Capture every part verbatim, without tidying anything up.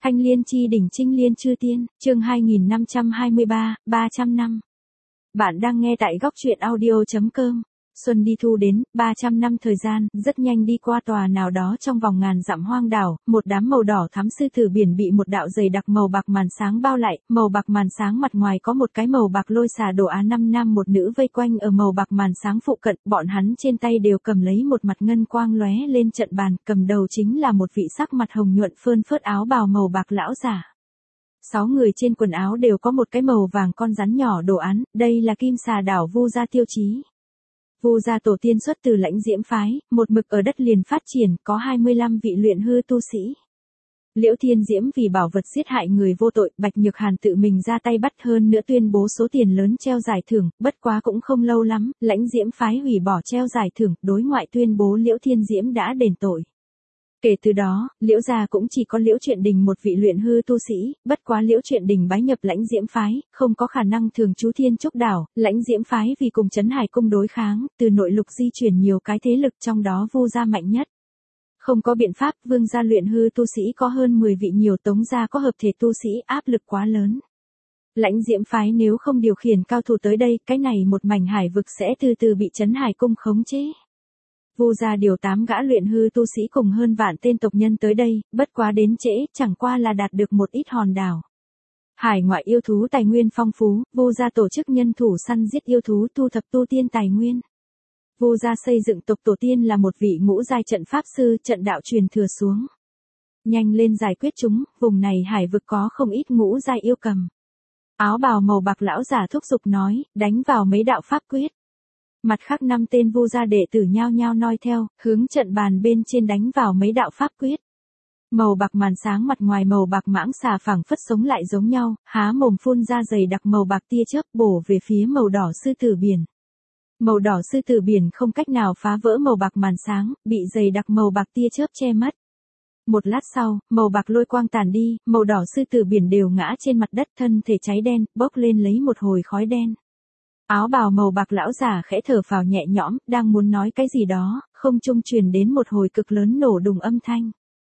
Thanh Liên chi đỉnh Trinh Liên chư tiên, chương hai nghìn năm trăm hai mươi ba, ba trăm năm. Bạn đang nghe tại góc truyện audio chấm com. Xuân đi thu đến, ba trăm năm thời gian, rất nhanh đi qua tòa nào đó trong vòng ngàn dặm hoang đảo, một đám màu đỏ thắm sư tử biển bị một đạo dày đặc màu bạc màn sáng bao lại, màu bạc màn sáng mặt ngoài có một cái màu bạc lôi xà đồ án năm nam một nữ vây quanh ở màu bạc màn sáng phụ cận, bọn hắn trên tay đều cầm lấy một mặt ngân quang lóe lên trận bàn, cầm đầu chính là một vị sắc mặt hồng nhuận phơn phớt áo bào màu bạc lão giả. Sáu người trên quần áo đều có một cái màu vàng con rắn nhỏ đồ án, đây là Kim Xà đảo Vu gia tiêu chí. Vu gia tổ tiên xuất từ Lãnh Diễm phái, một mực ở đất liền phát triển, có hai mươi lăm vị luyện hư tu sĩ. Liễu Thiên Diễm vì bảo vật giết hại người vô tội, Bạch Nhược Hàn tự mình ra tay bắt, hơn nữa tuyên bố số tiền lớn treo giải thưởng, bất quá cũng không lâu lắm, Lãnh Diễm phái hủy bỏ treo giải thưởng, đối ngoại tuyên bố Liễu Thiên Diễm đã đền tội. Kể từ đó, Liễu gia cũng chỉ có Liễu Truyện Đình một vị luyện hư tu sĩ, bất quá Liễu Truyện Đình bái nhập Lãnh Diễm phái, không có khả năng thường trú Thiên Trúc đảo, Lãnh Diễm phái vì cùng Trấn Hải cung đối kháng, từ nội lục di chuyển nhiều cái thế lực, trong đó Vu gia mạnh nhất. Không có biện pháp, Vương gia luyện hư tu sĩ có hơn mười vị, nhiều Tống gia có hợp thể tu sĩ, áp lực quá lớn. Lãnh Diễm phái nếu không điều khiển cao thủ tới đây, cái này một mảnh hải vực sẽ từ từ bị Trấn Hải cung khống chế. Vu gia điều tám gã luyện hư tu sĩ cùng hơn vạn tên tộc nhân tới đây, bất quá đến trễ, chẳng qua là đạt được một ít hòn đảo. Hải ngoại yêu thú tài nguyên phong phú, Vu gia tổ chức nhân thủ săn giết yêu thú, thu thập tu tiên tài nguyên. Vu gia xây dựng tộc tổ tiên là một vị ngũ giai trận pháp sư, trận đạo truyền thừa xuống. Nhanh lên giải quyết chúng, vùng này hải vực có không ít ngũ giai yêu cầm. Áo bào màu bạc lão giả thúc giục nói, đánh vào mấy đạo pháp quyết. Mặt khác năm tên Vu gia đệ tử nhao nhao noi theo, hướng trận bàn bên trên đánh vào mấy đạo pháp quyết. Màu bạc màn sáng mặt ngoài màu bạc mãng xà phảng phất sống lại giống nhau, há mồm phun ra dày đặc màu bạc tia chớp bổ về phía màu đỏ sư tử biển. Màu đỏ sư tử biển không cách nào phá vỡ màu bạc màn sáng, bị dày đặc màu bạc tia chớp che mất. Một lát sau, màu bạc lôi quang tàn đi, màu đỏ sư tử biển đều ngã trên mặt đất, thân thể cháy đen, bốc lên lấy một hồi khói đen. Áo bào màu bạc lão giả khẽ thở phào nhẹ nhõm, đang muốn nói cái gì đó, không trung truyền đến một hồi cực lớn nổ đùng âm thanh.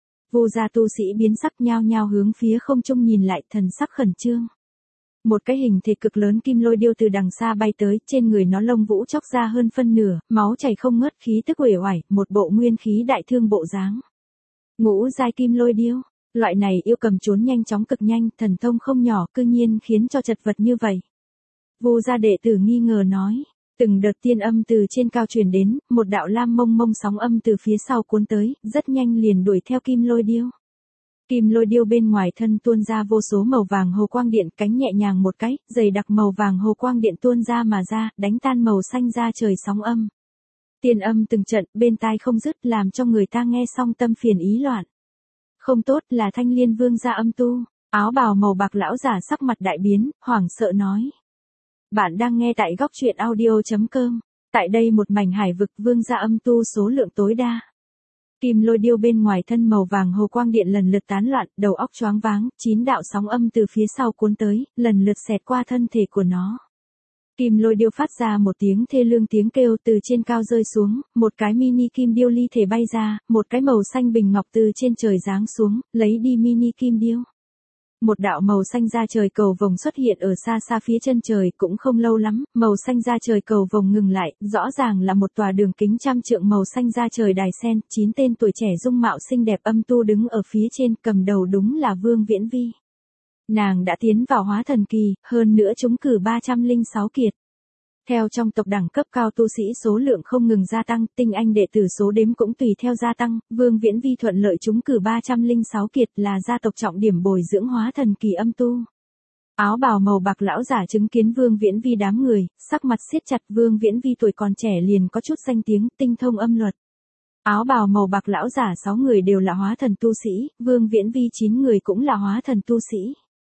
Vu gia tu sĩ biến sắc nhao nhao hướng phía không trung nhìn lại, thần sắc khẩn trương. Một cái hình thể cực lớn kim lôi điêu từ đằng xa bay tới, trên người nó lông vũ chóc ra hơn phân nửa, máu chảy không ngớt, khí tức uể oải, một bộ nguyên khí đại thương bộ dáng. Ngũ giai kim lôi điêu, loại này yêu cầm trốn nhanh chóng cực nhanh, thần thông không nhỏ, cư nhiên khiến cho chật vật như vậy. Vu gia đệ tử nghi ngờ nói, từng đợt tiên âm từ trên cao truyền đến, một đạo lam mông mông sóng âm từ phía sau cuốn tới, rất nhanh liền đuổi theo kim lôi điêu. Kim lôi điêu bên ngoài thân tuôn ra vô số màu vàng hồ quang điện, cánh nhẹ nhàng một cái, dày đặc màu vàng hồ quang điện tuôn ra mà ra, đánh tan màu xanh ra trời sóng âm. Tiên âm từng trận, bên tai không dứt, làm cho người ta nghe xong tâm phiền ý loạn. Không tốt, là Thanh Liên vương gia âm tu. Áo bào màu bạc lão giả sắc mặt đại biến, hoảng sợ nói. Bạn đang nghe tại góc truyện audio chấm com. Tại đây một mảnh hải vực, vương gia âm tu số lượng tối đa. Kim lôi điêu bên ngoài thân màu vàng hồ quang điện lần lượt tán loạn, đầu óc choáng váng, chín đạo sóng âm từ phía sau cuốn tới, lần lượt xẹt qua thân thể của nó. Kim lôi điêu phát ra một tiếng thê lương tiếng kêu, từ trên cao rơi xuống, một cái mini kim điêu ly thể bay ra, một cái màu xanh bình ngọc từ trên trời giáng xuống, lấy đi mini kim điêu. Một đạo màu xanh da trời cầu vồng xuất hiện ở xa xa phía chân trời, cũng không lâu lắm, màu xanh da trời cầu vồng ngừng lại, rõ ràng là một tòa đường kính trăm trượng màu xanh da trời đài sen, chín tên tuổi trẻ dung mạo xinh đẹp âm tu đứng ở phía trên, cầm đầu đúng là Vương Viễn Vi. Nàng đã tiến vào hóa thần kỳ, hơn nữa trúng cử ba trăm lẻ sáu kiệt. Theo trong tộc đẳng cấp cao tu sĩ số lượng không ngừng gia tăng, tinh anh đệ tử số đếm cũng tùy theo gia tăng, Vương Viễn Vi thuận lợi trúng cử ba trăm lẻ sáu kiệt, là gia tộc trọng điểm bồi dưỡng hóa thần kỳ âm tu. Áo bào màu bạc lão giả chứng kiến Vương Viễn Vi đám người, sắc mặt siết chặt. Vương Viễn Vi tuổi còn trẻ liền có chút danh tiếng, tinh thông âm luật. Áo bào màu bạc lão giả sáu người đều là hóa thần tu sĩ, Vương Viễn Vi chín người cũng là hóa thần tu sĩ.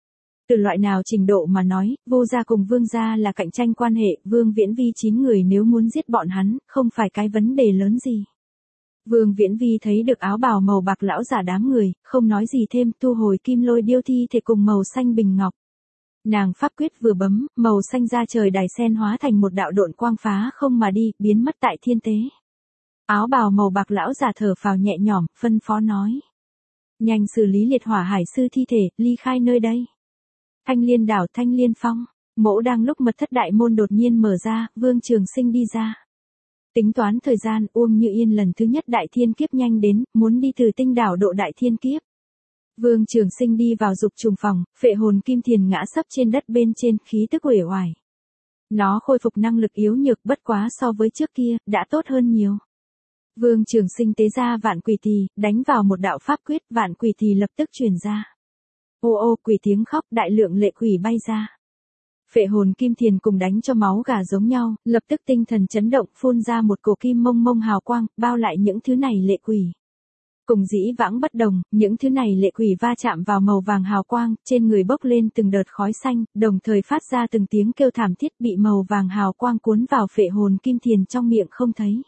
Từ loại nào trình độ mà nói, Vu gia cùng Vương gia là cạnh tranh quan hệ, Vương Viễn Vi chín người nếu muốn giết bọn hắn, không phải cái vấn đề lớn gì. Vương Viễn Vi thấy được áo bào màu bạc lão giả đám người, không nói gì thêm, thu hồi kim lôi điêu thi thể cùng màu xanh bình ngọc. Nàng pháp quyết vừa bấm, màu xanh da trời đài sen hóa thành một đạo độn quang phá không mà đi, biến mất tại thiên tế. Áo bào màu bạc lão giả thở phào nhẹ nhõm, phân phó nói. Nhanh xử lý liệt hỏa hải sư thi thể, ly khai nơi đây. Thanh Liên đảo Thanh Liên Phong, mỗ đang lúc mật thất đại môn đột nhiên mở ra, Vương Trường Sinh đi ra. Tính toán thời gian, Uông Như Yên lần thứ nhất đại thiên kiếp nhanh đến, muốn đi từ tinh đảo độ đại thiên kiếp. Vương Trường Sinh đi vào dục trùng phòng, phệ hồn kim thiền ngã sấp trên đất bên trên, khí tức uể oải. Nó khôi phục năng lực yếu nhược bất quá so với trước kia, đã tốt hơn nhiều. Vương Trường Sinh tế ra vạn quỷ tỳ, đánh vào một đạo pháp quyết, vạn quỷ tỳ lập tức truyền ra. Ô ô quỷ tiếng khóc, đại lượng lệ quỷ bay ra. Phệ hồn kim thiền cùng đánh cho máu gà giống nhau, lập tức tinh thần chấn động, phun ra một cổ kim mông mông hào quang, bao lại những thứ này lệ quỷ. Cùng dĩ vãng bất đồng, những thứ này lệ quỷ va chạm vào màu vàng hào quang, trên người bốc lên từng đợt khói xanh, đồng thời phát ra từng tiếng kêu thảm thiết, bị màu vàng hào quang cuốn vào phệ hồn kim thiền trong miệng không thấy.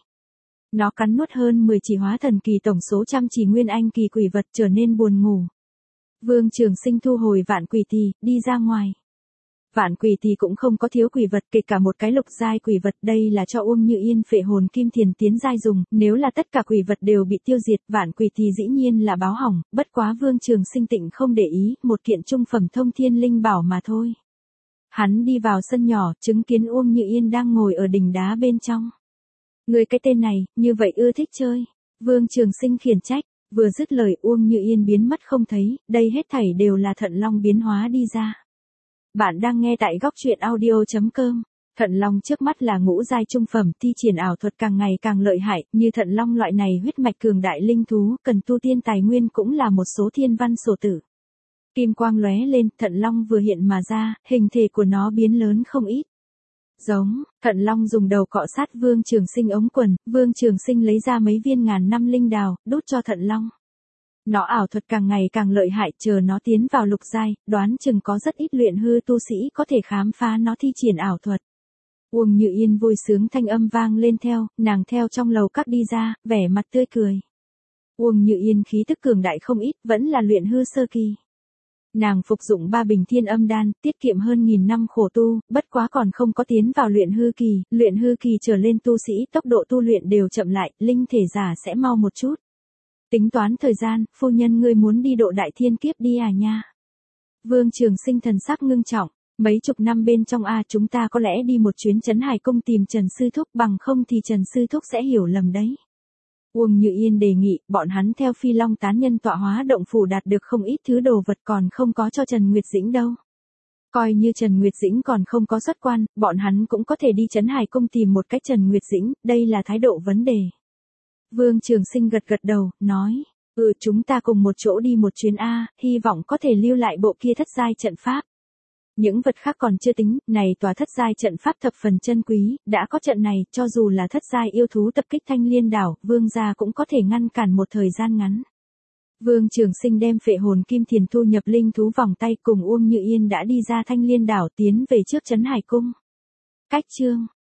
Nó cắn nuốt hơn mười chỉ hóa thần kỳ tổng số trăm chỉ nguyên anh kỳ quỷ vật, trở nên buồn ngủ. Vương Trường Sinh thu hồi vạn quỷ tỳ, đi ra ngoài. Vạn quỷ tỳ cũng không có thiếu quỷ vật, kể cả một cái lục giai quỷ vật, đây là cho Uông Như Yên phệ hồn kim thiền tiến giai dùng, nếu là tất cả quỷ vật đều bị tiêu diệt, vạn quỷ tỳ dĩ nhiên là báo hỏng, bất quá Vương Trường Sinh tịnh không để ý, một kiện trung phẩm thông thiên linh bảo mà thôi. Hắn đi vào sân nhỏ, chứng kiến Uông Như Yên đang ngồi ở đỉnh đá bên trong. Người cái tên này, như vậy ưa thích chơi. Vương Trường Sinh khiển trách, vừa dứt lời Uông Như Yên biến mất không thấy, đây hết thảy đều là Thận Long biến hóa đi ra. Bạn đang nghe tại góc truyện audio chấm com. Thận Long trước mắt là ngũ giai trung phẩm, thi triển ảo thuật càng ngày càng lợi hại, như Thận Long loại này huyết mạch cường đại linh thú, cần tu tiên tài nguyên cũng là một số thiên văn sổ tử. Kim quang lóe lên, Thận Long vừa hiện mà ra, hình thể của nó biến lớn không ít. Giống, Thận Long dùng đầu cọ sát Vương Trường Sinh ống quần, Vương Trường Sinh lấy ra mấy viên ngàn năm linh đào, đút cho Thận Long. Nó ảo thuật càng ngày càng lợi hại, chờ nó tiến vào lục giai, đoán chừng có rất ít luyện hư tu sĩ có thể khám phá nó thi triển ảo thuật. Uông Như Yên vui sướng thanh âm vang lên theo, nàng theo trong lầu các đi ra, vẻ mặt tươi cười. Uông Như Yên khí tức cường đại không ít, vẫn là luyện hư sơ kỳ. Nàng phục dụng ba bình thiên âm đan, tiết kiệm hơn nghìn năm khổ tu, bất quá còn không có tiến vào luyện hư kỳ, luyện hư kỳ trở lên tu sĩ tốc độ tu luyện đều chậm lại, linh thể giả sẽ mau một chút. Tính toán thời gian, phu nhân ngươi muốn đi độ đại thiên kiếp đi à nha. Vương Trường Sinh thần sắc ngưng trọng, mấy chục năm bên trong a chúng ta có lẽ đi một chuyến Trấn Hải Cung tìm Trần Sư Thúc, bằng không thì Trần Sư Thúc sẽ hiểu lầm đấy. Uông Như Yên đề nghị, bọn hắn theo Phi Long tán nhân tọa hóa động phủ đạt được không ít thứ đồ vật còn không có cho Trần Nguyệt Dĩnh đâu. Coi như Trần Nguyệt Dĩnh còn không có xuất quan, bọn hắn cũng có thể đi Trấn Hải Cung tìm một cách Trần Nguyệt Dĩnh, đây là thái độ vấn đề. Vương Trường Sinh gật gật đầu, nói, ừ chúng ta cùng một chỗ đi một chuyến A, hy vọng có thể lưu lại bộ kia thất giai trận pháp. Những vật khác còn chưa tính, này tòa thất giai trận pháp thập phần chân quý, đã có trận này, cho dù là thất giai yêu thú tập kích Thanh Liên đảo, Vương gia cũng có thể ngăn cản một thời gian ngắn. Vương Trường Sinh đem phệ hồn kim thiền thu nhập linh thú vòng tay cùng Uông Như Yên đã đi ra Thanh Liên đảo tiến về trước Trấn Hải Cung. Cách chương